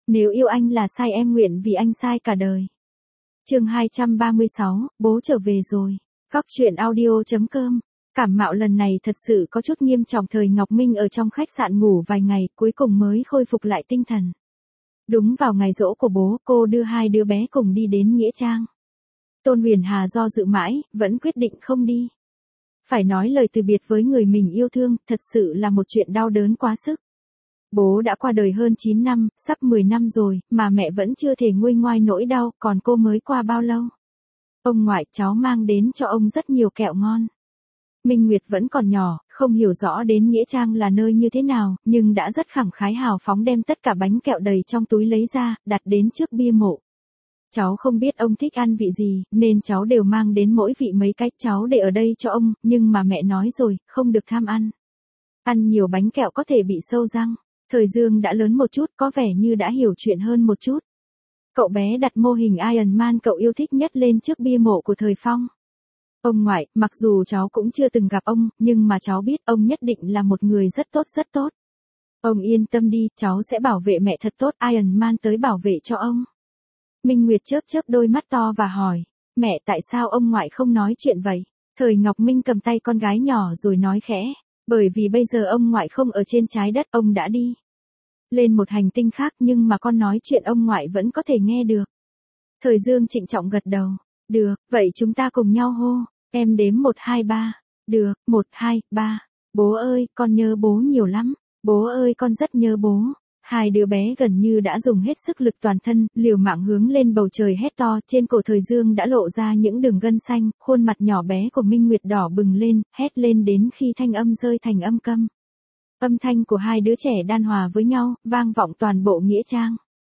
Nếu yêu anh là sai em nguyện vì anh sai cả đời. Chương 236, bố trở về rồi. Góc truyện audio.com. Cảm mạo lần này thật sự có chút nghiêm trọng. Thời Ngọc Minh ở trong khách sạn ngủ vài ngày, cuối cùng mới khôi phục lại tinh thần. Đúng vào ngày giỗ của bố, cô đưa hai đứa bé cùng đi đến Nghĩa Trang. Tôn Huyền Hà do dự mãi, vẫn quyết định không đi. Phải nói lời từ biệt với người mình yêu thương, thật sự là một chuyện đau đớn quá sức. Bố đã qua đời hơn 9 năm, sắp 10 năm rồi, mà mẹ vẫn chưa thể nguôi ngoai nỗi đau, còn cô mới qua bao lâu. Ông ngoại cháu mang đến cho ông rất nhiều kẹo ngon. Minh Nguyệt vẫn còn nhỏ, không hiểu rõ đến Nghĩa Trang là nơi như thế nào, nhưng đã rất khẳng khái hào phóng đem tất cả bánh kẹo đầy trong túi lấy ra, đặt đến trước bia mộ. Cháu không biết ông thích ăn vị gì, nên cháu đều mang đến mỗi vị mấy cái, cháu để ở đây cho ông, nhưng mà mẹ nói rồi, không được tham ăn. Ăn nhiều bánh kẹo có thể bị sâu răng. Thời Dương đã lớn một chút, có vẻ như đã hiểu chuyện hơn một chút. Cậu bé đặt mô hình Iron Man cậu yêu thích nhất lên trước bia mộ của Thời Phong. Ông ngoại, mặc dù cháu cũng chưa từng gặp ông, nhưng mà cháu biết ông nhất định là một người rất tốt rất tốt. Ông yên tâm đi, cháu sẽ bảo vệ mẹ thật tốt, Iron Man tới bảo vệ cho ông. Minh Nguyệt chớp chớp đôi mắt to và hỏi, mẹ tại sao ông ngoại không nói chuyện vậy? Thời Ngọc Minh cầm tay con gái nhỏ rồi nói khẽ, bởi vì bây giờ ông ngoại không ở trên trái đất, ông đã đi lên một hành tinh khác, nhưng mà con nói chuyện ông ngoại vẫn có thể nghe được. Thời Dương trịnh trọng gật đầu, được, vậy chúng ta cùng nhau hô, em đếm 1 2 3, được, 1 2 3, bố ơi, con nhớ bố nhiều lắm, bố ơi con rất nhớ bố. Hai đứa bé gần như đã dùng hết sức lực toàn thân, liều mạng hướng lên bầu trời hét to, trên cổ Thời Dương đã lộ ra những đường gân xanh, khuôn mặt nhỏ bé của Minh Nguyệt đỏ bừng lên, hét lên đến khi thanh âm rơi thành âm câm. Âm thanh của hai đứa trẻ đan hòa với nhau, vang vọng toàn bộ Nghĩa Trang.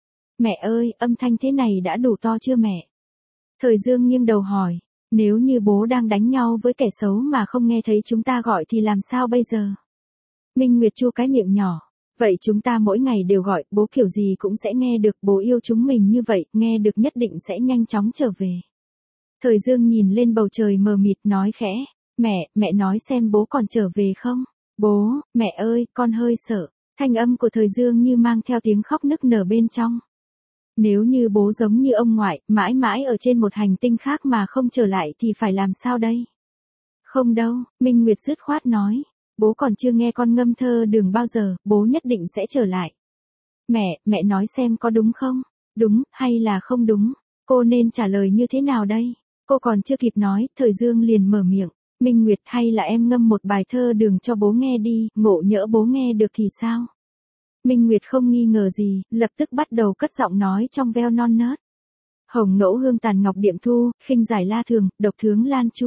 Mẹ ơi, âm thanh thế này đã đủ to chưa mẹ? Thời Dương nghiêng đầu hỏi, nếu như bố đang đánh nhau với kẻ xấu mà không nghe thấy chúng ta gọi thì làm sao bây giờ? Minh Nguyệt chu cái miệng nhỏ. Vậy chúng ta mỗi ngày đều gọi, bố kiểu gì cũng sẽ nghe được, bố yêu chúng mình như vậy, nghe được nhất định sẽ nhanh chóng trở về. Thời Dương nhìn lên bầu trời mờ mịt nói khẽ, mẹ nói xem bố còn trở về không? Bố, mẹ ơi, con hơi sợ. Thanh âm của Thời Dương như mang theo tiếng khóc nức nở bên trong. Nếu như bố giống như ông ngoại, mãi mãi ở trên một hành tinh khác mà không trở lại thì phải làm sao đây? Không đâu, Minh Nguyệt dứt khoát nói. Bố còn chưa nghe con ngâm thơ đường bao giờ, bố nhất định sẽ trở lại. Mẹ nói xem có đúng không? Đúng, hay là không đúng? Cô nên trả lời như thế nào đây? Cô còn chưa kịp nói, Thời Dương liền mở miệng. Minh Nguyệt, hay là em ngâm một bài thơ đường cho bố nghe đi, ngộ nhỡ bố nghe được thì sao? Minh Nguyệt không nghi ngờ gì, lập tức bắt đầu cất giọng nói trong veo non nớt. Hồng ngẫu hương tàn ngọc điệm thu, khinh giải la thường, độc thướng lan chu.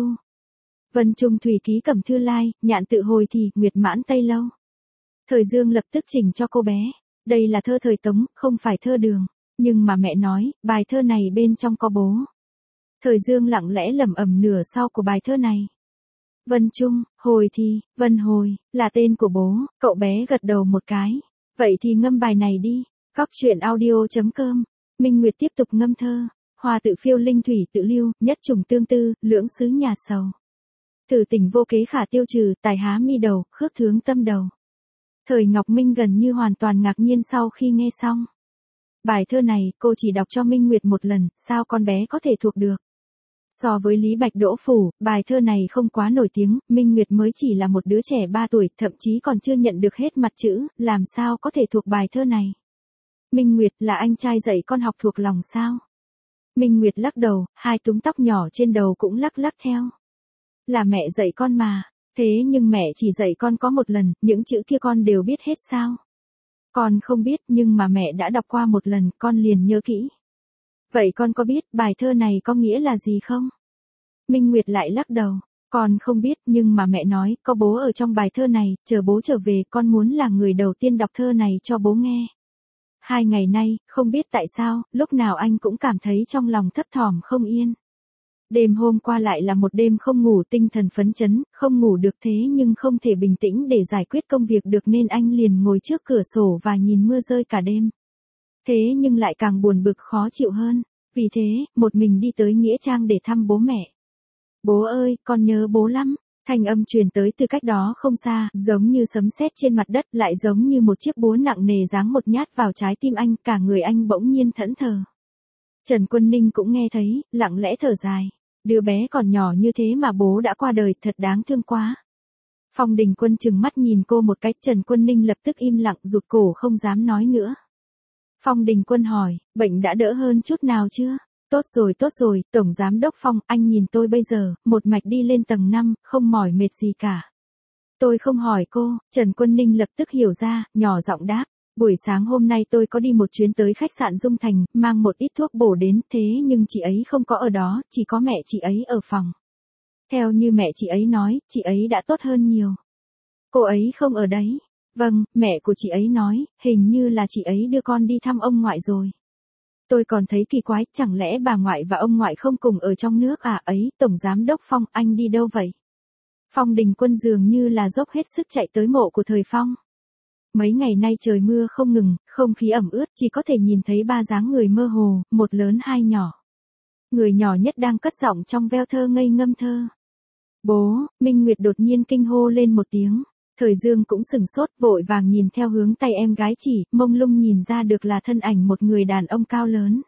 Vân trung thủy ký cẩm thư lai, nhạn tự hồi thì, nguyệt mãn tây lâu. Thời Dương lập tức chỉnh cho cô bé. Đây là thơ thời Tống, không phải thơ đường. Nhưng mà mẹ nói, bài thơ này bên trong có bố. Thời Dương lặng lẽ lẩm ẩm nửa sau của bài thơ này. Vân trung, hồi thì, vân hồi, là tên của bố, cậu bé gật đầu một cái. Vậy thì ngâm bài này đi. Góc truyện audio.com. Minh Nguyệt tiếp tục ngâm thơ. Hoa tự phiêu linh thủy tự lưu, nhất trùng tương tư, lưỡng xứ nhà sầu. Tử tình vô kế khả tiêu trừ, tài há mi đầu, khước thướng tâm đầu. Thời Ngọc Minh gần như hoàn toàn ngạc nhiên sau khi nghe xong. Bài thơ này, cô chỉ đọc cho Minh Nguyệt một lần, sao con bé có thể thuộc được? So với Lý Bạch Đỗ Phủ, bài thơ này không quá nổi tiếng, Minh Nguyệt mới chỉ là một đứa trẻ 3 tuổi, thậm chí còn chưa nhận được hết mặt chữ, làm sao có thể thuộc bài thơ này? Minh Nguyệt, là anh trai dạy con học thuộc lòng sao? Minh Nguyệt lắc đầu, hai túm tóc nhỏ trên đầu cũng lắc lắc theo. Là mẹ dạy con mà, thế nhưng mẹ chỉ dạy con có một lần, những chữ kia con đều biết hết sao? Con không biết, nhưng mà mẹ đã đọc qua một lần, con liền nhớ kỹ. Vậy con có biết bài thơ này có nghĩa là gì không? Minh Nguyệt lại lắc đầu, con không biết, nhưng mà mẹ nói, có bố ở trong bài thơ này, chờ bố trở về, con muốn là người đầu tiên đọc thơ này cho bố nghe. 2 ngày nay, không biết tại sao, lúc nào anh cũng cảm thấy trong lòng thấp thỏm không yên. Đêm hôm qua lại là một đêm không ngủ, tinh thần phấn chấn, không ngủ được thế nhưng không thể bình tĩnh để giải quyết công việc được nên anh liền ngồi trước cửa sổ và nhìn mưa rơi cả đêm. Thế nhưng lại càng buồn bực khó chịu hơn, vì thế, một mình đi tới Nghĩa Trang để thăm bố mẹ. Bố ơi, con nhớ bố lắm. Thanh âm truyền tới từ cách đó không xa, giống như sấm sét trên mặt đất, lại giống như một chiếc búa nặng nề giáng một nhát vào trái tim anh, cả người anh bỗng nhiên thẫn thờ. Trần Quân Ninh cũng nghe thấy, lặng lẽ thở dài. Đứa bé còn nhỏ như thế mà bố đã qua đời, thật đáng thương quá. Phong Đình Quân trừng mắt nhìn cô một cái, Trần Quân Ninh lập tức im lặng, rụt cổ không dám nói nữa. Phong Đình Quân hỏi, bệnh đã đỡ hơn chút nào chưa? Tốt rồi, Tổng Giám Đốc Phong, anh nhìn tôi bây giờ, một mạch đi lên tầng 5, không mỏi mệt gì cả. Tôi không hỏi cô, Trần Quân Ninh lập tức hiểu ra, nhỏ giọng đáp. Buổi sáng hôm nay tôi có đi một chuyến tới khách sạn Dung Thành, mang một ít thuốc bổ đến, thế nhưng chị ấy không có ở đó, chỉ có mẹ chị ấy ở phòng. Theo như mẹ chị ấy nói, chị ấy đã tốt hơn nhiều. Cô ấy không ở đấy. Vâng, mẹ của chị ấy nói, hình như là chị ấy đưa con đi thăm ông ngoại rồi. Tôi còn thấy kỳ quái, chẳng lẽ bà ngoại và ông ngoại không cùng ở trong nước à? Ấy, Tổng Giám Đốc Phong, anh đi đâu vậy? Phong Đình Quân dường như là dốc hết sức chạy tới mộ của Thời Phong. Mấy ngày nay trời mưa không ngừng, không khí ẩm ướt, chỉ có thể nhìn thấy ba dáng người mơ hồ, một lớn hai nhỏ. Người nhỏ nhất đang cất giọng trong veo thơ ngây ngâm thơ. Bố, Minh Nguyệt đột nhiên kinh hô lên một tiếng. Thời Dương cũng sừng sốt, vội vàng nhìn theo hướng tay em gái chỉ, mông lung nhìn ra được là thân ảnh một người đàn ông cao lớn.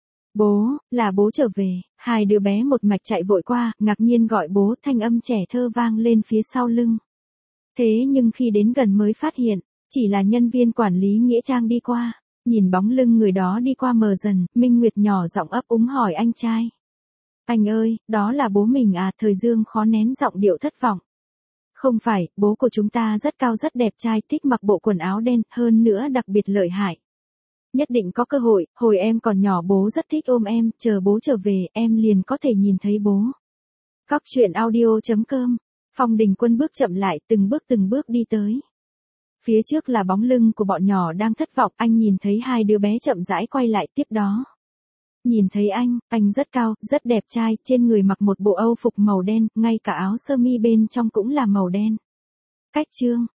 Bố, là bố trở về. Hai đứa bé một mạch chạy vội qua, ngạc nhiên gọi bố, thanh âm trẻ thơ vang lên phía sau lưng. Thế nhưng khi đến gần mới phát hiện, chỉ là nhân viên quản lý nghĩa trang đi qua. Nhìn bóng lưng người đó đi qua mờ dần, Minh Nguyệt nhỏ giọng ấp úng hỏi anh trai. Anh ơi, đó là bố mình à? Thời Dương khó nén giọng điệu thất vọng. Không phải, bố của chúng ta rất cao rất đẹp trai, thích mặc bộ quần áo đen, hơn nữa đặc biệt lợi hại. Nhất định có cơ hội, hồi em còn nhỏ bố rất thích ôm em, chờ bố trở về, em liền có thể nhìn thấy bố. Cóc truyện audio.com. Phong Đình Quân bước chậm lại, từng bước đi tới. Phía trước là bóng lưng của bọn nhỏ đang thất vọng, anh nhìn thấy hai đứa bé chậm rãi quay lại, tiếp đó. Nhìn thấy anh rất cao, rất đẹp trai, trên người mặc một bộ âu phục màu đen, ngay cả áo sơ mi bên trong cũng là màu đen. Cách chương